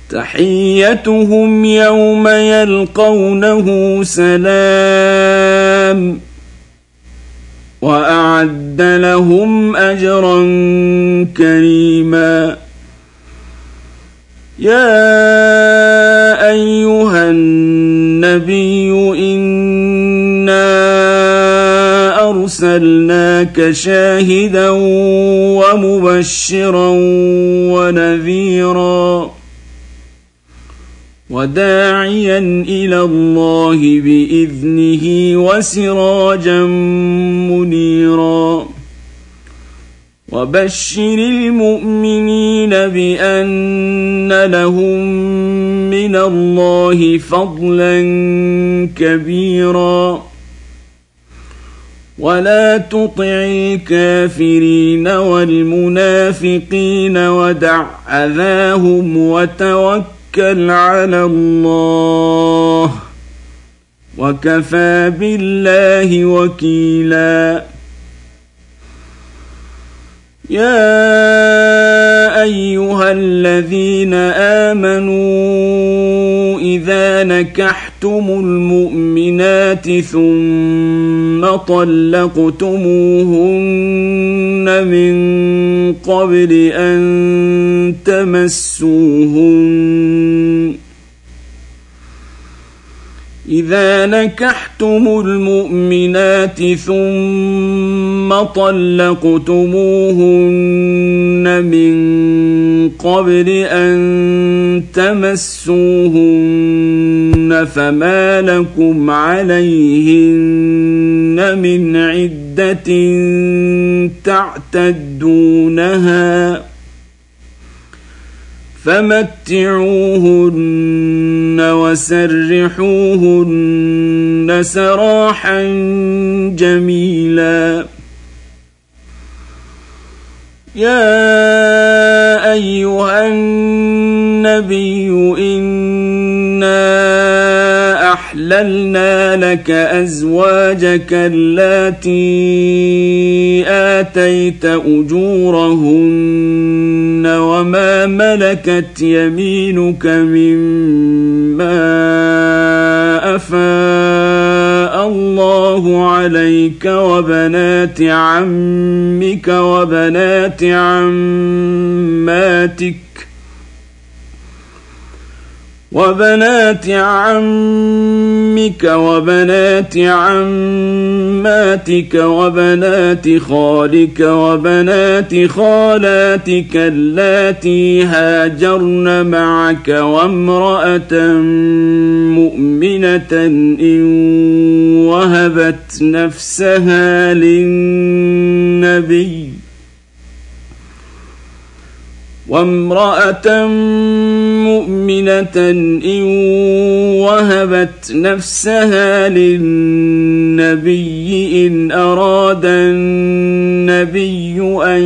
تحيتهم يوم يلقونه سلام وأعد لهم أجرا كريما يا أيها النبي إنا أرسلناك شاهدا ومبشرا ونذيرا وداعيا إلى الله بإذنه وسراجا منيرا وبشر المؤمنين بأن لهم من الله فضلا كبيرا ولا تطع الكافرين والمنافقين ودع أذاهم وتوكل على الله وكفى بالله وكيلا يا أيها الذين آمنوا إذا نكحتم المؤمنات ثم طلقتموهن من قبل أن تمسوهن إذا نكحتم المؤمنات ثم طلقتموهن من قبل أن تمسوهن فما لكم عليهن من عدة تعتدونها فمتعوهن وسرحوهن سراحا جميلا يا أيها النبي إنا أحللنا لك أزواجك اللاتي آتيت أجورهن وما ملكت يمينك مما أفاء الله عليك وبنات عمك وبنات عماتك وبنات عماتك وبنات خالك وبنات خالاتك اللاتي هاجرن معك وامرأة مؤمنة إن وهبت نفسها للنبي إن وهبت نفسها للنبي إن أراد النبي أن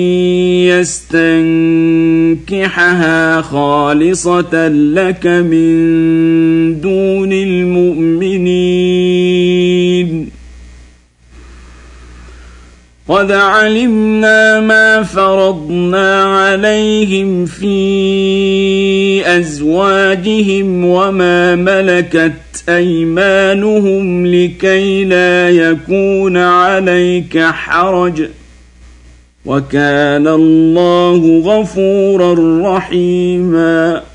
يستنكحها خالصة لك من دون المؤمنين قد علمنا ما فرضنا عليهم في أزواجهم وما ملكت أيمانهم لكي لا يكون عليك حرج وكان الله غفورا رحيما